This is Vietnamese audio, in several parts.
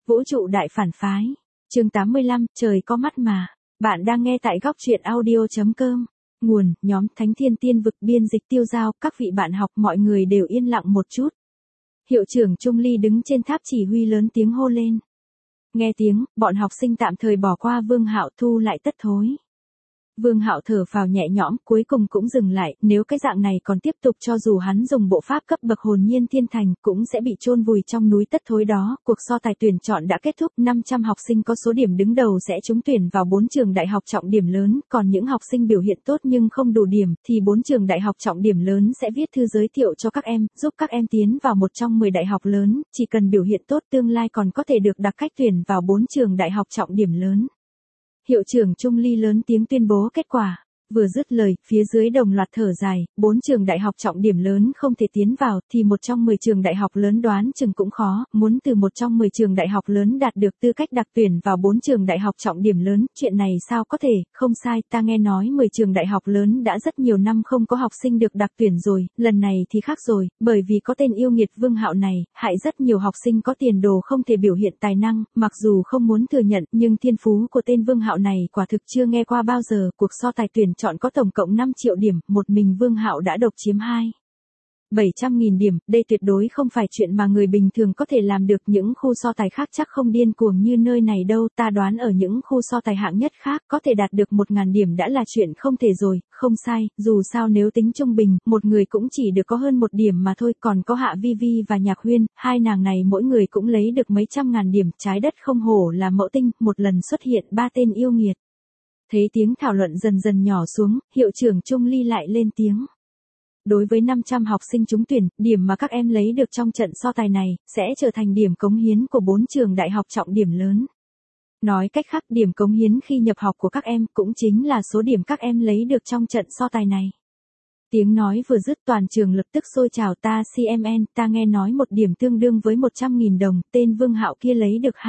Vũ trụ đại phản phái. Chương 85, trời có mắt mà. Bạn đang nghe tại góc truyện audio.com. Nguồn, nhóm Thánh Thiên Tiên Vực, biên dịch Tiêu Giao. Các vị bạn học, mọi người đều yên lặng một chút. Hiệu trưởng Trung Ly đứng trên tháp chỉ huy lớn tiếng hô lên. Nghe tiếng, bọn học sinh tạm thời bỏ qua Vương Hạo, thu lại tất thối. Vương Hạo thở phào nhẹ nhõm, cuối cùng cũng dừng lại, nếu cái dạng này còn tiếp tục cho dù hắn dùng bộ pháp cấp bậc hồn nhiên thiên thành cũng sẽ bị chôn vùi trong núi tất thối đó. Cuộc so tài tuyển chọn đã kết thúc, 500 học sinh có số điểm đứng đầu sẽ trúng tuyển vào 4 trường đại học trọng điểm lớn, còn những học sinh biểu hiện tốt nhưng không đủ điểm thì 4 trường đại học trọng điểm lớn sẽ viết thư giới thiệu cho các em, giúp các em tiến vào một trong 10 đại học lớn, chỉ cần biểu hiện tốt tương lai còn có thể được đặc cách tuyển vào 4 trường đại học trọng điểm lớn. Hiệu trưởng Trung Ly lớn tiếng tuyên bố kết quả. Vừa dứt lời, phía dưới đồng loạt thở dài, 4 trường đại học trọng điểm lớn không thể tiến vào, thì một trong 10 trường đại học lớn đoán chừng cũng khó, muốn từ một trong 10 trường đại học lớn đạt được tư cách đặc tuyển vào 4 trường đại học trọng điểm lớn, chuyện này sao có thể, không sai, ta nghe nói 10 trường đại học lớn đã rất nhiều năm không có học sinh được đặc tuyển rồi, lần này thì khác rồi, bởi vì có tên yêu nghiệt Vương Hạo này, hại rất nhiều học sinh có tiền đồ không thể biểu hiện tài năng, mặc dù không muốn thừa nhận, nhưng thiên phú của tên Vương Hạo này quả thực chưa nghe qua bao giờ. Cuộc so tài tuyển chọn có tổng cộng 5 triệu điểm, một mình Vương Hạo đã độc chiếm 700.000 điểm, đây tuyệt đối không phải chuyện mà người bình thường có thể làm được, những khu so tài khác chắc không điên cuồng như nơi này đâu, ta đoán ở những khu so tài hạng nhất khác, có thể đạt được 1.000 điểm đã là chuyện không thể rồi, không sai, dù sao nếu tính trung bình, một người cũng chỉ được có hơn 1 điểm mà thôi, còn có Hạ Vi Vi và Nhạc Huyên, hai nàng này mỗi người cũng lấy được mấy trăm ngàn điểm, trái đất không hổ là mẫu tinh, một lần xuất hiện 3 tên yêu nghiệt. Thấy tiếng thảo luận dần dần nhỏ xuống, hiệu trưởng Trung Ly lại lên tiếng. Đối với 500 học sinh trúng tuyển, điểm mà các em lấy được trong trận so tài này, sẽ trở thành điểm cống hiến của 4 trường đại học trọng điểm lớn. Nói cách khác, điểm cống hiến khi nhập học của các em cũng chính là số điểm các em lấy được trong trận so tài này. Tiếng nói vừa dứt toàn trường lập tức sôi trào, ta CMN, ta nghe nói một điểm tương đương với 100.000 đồng, tên Vương Hạo kia lấy được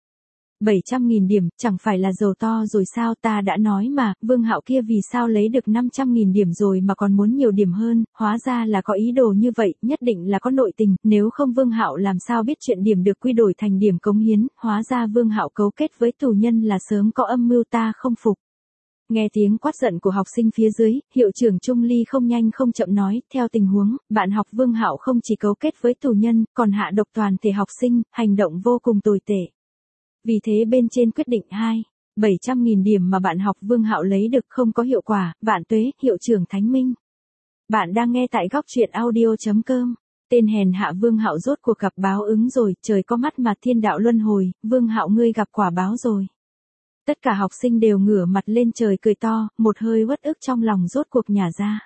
700.000 điểm, chẳng phải là giàu to rồi sao, ta đã nói mà, Vương Hạo kia vì sao lấy được 500.000 điểm rồi mà còn muốn nhiều điểm hơn, hóa ra là có ý đồ như vậy, nhất định là có nội tình, nếu không Vương Hạo làm sao biết chuyện điểm được quy đổi thành điểm cống hiến, hóa ra Vương Hạo cấu kết với tù nhân là sớm có âm mưu, ta không phục. Nghe tiếng quát giận của học sinh phía dưới, hiệu trưởng Trung Ly không nhanh không chậm nói, theo tình huống, bạn học Vương Hạo không chỉ cấu kết với tù nhân, còn hạ độc toàn thể học sinh, hành động vô cùng tồi tệ. Vì thế bên trên quyết định 700.000 điểm mà bạn học Vương Hạo lấy được không có hiệu quả, vạn tuế, hiệu trưởng Thánh Minh. Bạn đang nghe tại góc truyện audio.com. Tên hèn hạ Vương Hạo rốt cuộc gặp báo ứng rồi, trời có mắt mà thiên đạo luân hồi, Vương Hạo ngươi gặp quả báo rồi. Tất cả học sinh đều ngửa mặt lên trời cười to, một hơi uất ức trong lòng rốt cuộc nhả ra.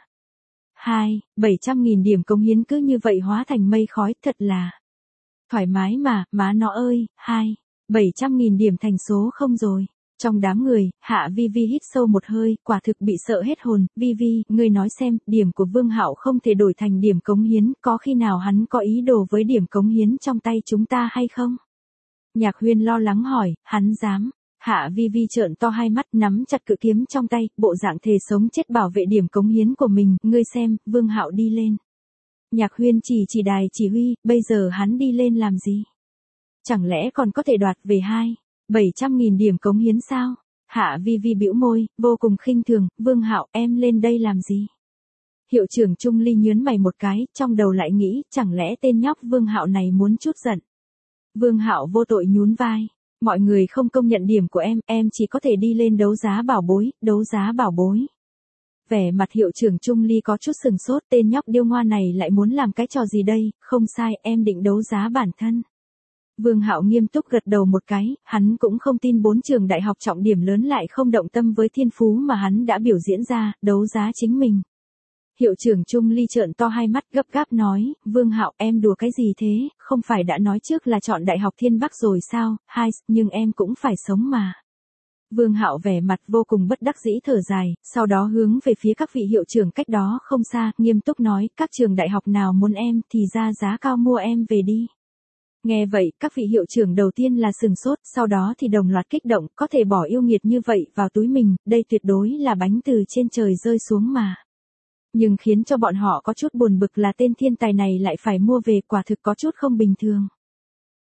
700.000 điểm cống hiến cứ như vậy hóa thành mây khói, thật là thoải mái mà, má nó ơi, 700.000 điểm thành số không rồi. Trong đám người, Hạ Vi Vi hít sâu một hơi, quả thực bị sợ hết hồn. Vi Vi, ngươi nói xem, điểm của Vương Hạo không thể đổi thành điểm cống hiến, có khi nào hắn có ý đồ với điểm cống hiến trong tay chúng ta hay không? Nhạc Huyên lo lắng hỏi, hắn dám? Hạ Vi Vi trợn to hai mắt, nắm chặt cự kiếm trong tay, bộ dạng thề sống chết bảo vệ điểm cống hiến của mình, ngươi xem, Vương Hạo đi lên. Nhạc Huyên chỉ đài chỉ huy, bây giờ hắn đi lên làm gì? Chẳng lẽ còn có thể đoạt về 700.000 điểm cống hiến sao? Hạ Vi Vi bĩu môi, vô cùng khinh thường, Vương Hạo, em lên đây làm gì? Hiệu trưởng Trung Ly nhớn mày một cái, trong đầu lại nghĩ, chẳng lẽ tên nhóc Vương Hạo này muốn chút giận? Vương Hạo vô tội nhún vai, mọi người không công nhận điểm của em chỉ có thể đi lên đấu giá bảo bối. Vẻ mặt hiệu trưởng Trung Ly có chút sừng sốt, tên nhóc điêu ngoa này lại muốn làm cái trò gì đây, không sai, em định đấu giá bản thân. Vương Hạo nghiêm túc gật đầu một cái, hắn cũng không tin 4 trường đại học trọng điểm lớn lại không động tâm với thiên phú mà hắn đã biểu diễn ra, đấu giá chính mình. Hiệu trưởng Trung Ly trợn to hai mắt gấp gáp nói, Vương Hạo em đùa cái gì thế, không phải đã nói trước là chọn Đại học Thiên Bắc rồi sao, nhưng em cũng phải sống mà. Vương Hạo vẻ mặt vô cùng bất đắc dĩ thở dài, sau đó hướng về phía các vị hiệu trưởng cách đó không xa, nghiêm túc nói, các trường đại học nào muốn em thì ra giá cao mua em về đi. Nghe vậy, các vị hiệu trưởng đầu tiên là sừng sốt, sau đó thì đồng loạt kích động, có thể bỏ yêu nghiệt như vậy vào túi mình, đây tuyệt đối là bánh từ trên trời rơi xuống mà. Nhưng khiến cho bọn họ có chút buồn bực là tên thiên tài này lại phải mua về, quả thực có chút không bình thường.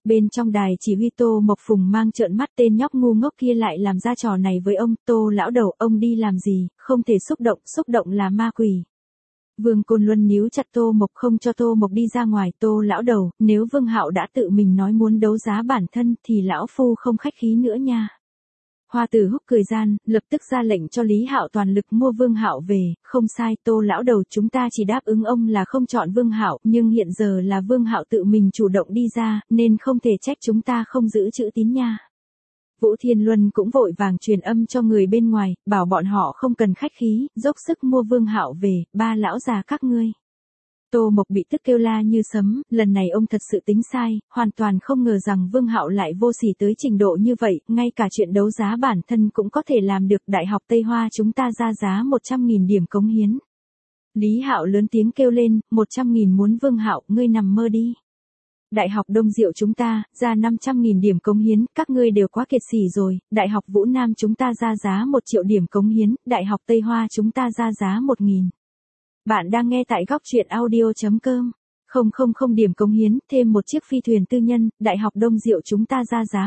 Bên trong đài chỉ huy Tô Mộc Phùng mang trợn mắt tên nhóc ngu ngốc kia lại làm ra trò này với ông, Tô lão đầu, ông đi làm gì, không thể xúc động là ma quỷ. Vương Côn Luân níu chặt Tô Mộc không cho Tô Mộc đi ra ngoài, Tô lão đầu, nếu Vương Hạo đã tự mình nói muốn đấu giá bản thân thì lão phu không khách khí nữa nha. Hoa Tử Húc cười gian, lập tức ra lệnh cho Lý Hạo toàn lực mua Vương Hạo về, không sai Tô lão đầu, chúng ta chỉ đáp ứng ông là không chọn Vương Hạo, nhưng hiện giờ là Vương Hạo tự mình chủ động đi ra, nên không thể trách chúng ta không giữ chữ tín nha. Vũ Thiên Luân cũng vội vàng truyền âm cho người bên ngoài, bảo bọn họ không cần khách khí, dốc sức mua Vương Hạo về, ba lão già các ngươi. Tô Mộc bị tức kêu la như sấm, lần này ông thật sự tính sai, hoàn toàn không ngờ rằng Vương Hạo lại vô sỉ tới trình độ như vậy, ngay cả chuyện đấu giá bản thân cũng có thể làm được. Đại học Tây Hoa chúng ta ra giá 100.000 điểm cống hiến. Lý Hạo lớn tiếng kêu lên, 100.000 muốn Vương Hạo, ngươi nằm mơ đi. Đại học Đông Diệu chúng ta, ra 500.000 điểm cống hiến, các ngươi đều quá kiệt sỉ rồi. Đại học Vũ Nam chúng ta ra giá 1 triệu điểm cống hiến, Đại học Tây Hoa chúng ta ra giá 1.000. Bạn đang nghe tại góc truyện audio.com. 000 điểm cống hiến, thêm một chiếc phi thuyền tư nhân, Đại học Đông Diệu chúng ta ra giá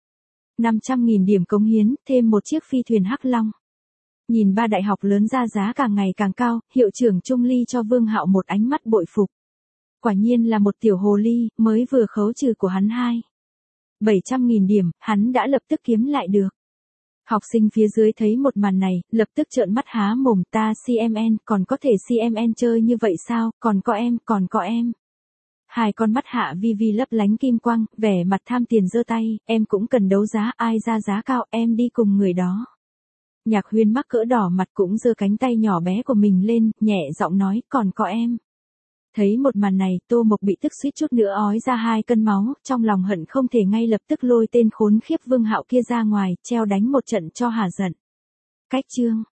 500.000 điểm cống hiến, thêm một chiếc phi thuyền Hắc Long. Nhìn ba đại học lớn ra giá càng ngày càng cao, hiệu trưởng Trung Ly cho Vương Hạo một ánh mắt bội phục. Quả nhiên là một tiểu hồ ly, mới vừa khấu trừ của hắn 700.000 điểm, hắn đã lập tức kiếm lại được. Học sinh phía dưới thấy một màn này, lập tức trợn mắt há mồm, ta CMN, còn có thể CMN chơi như vậy sao, còn có em. Hai con mắt Hạ Vi Vi lấp lánh kim quang, vẻ mặt tham tiền giơ tay, em cũng cần đấu giá, ai ra giá cao, em đi cùng người đó. Nhạc Huyên mắc cỡ đỏ mặt cũng giơ cánh tay nhỏ bé của mình lên, nhẹ giọng nói, còn có em. Thấy một màn này, Tô Mộc bị tức suýt chút nữa ói ra 2 cân máu, trong lòng hận không thể ngay lập tức lôi tên khốn khiếp Vương Hạo kia ra ngoài, treo đánh một trận cho hả giận. Cách chương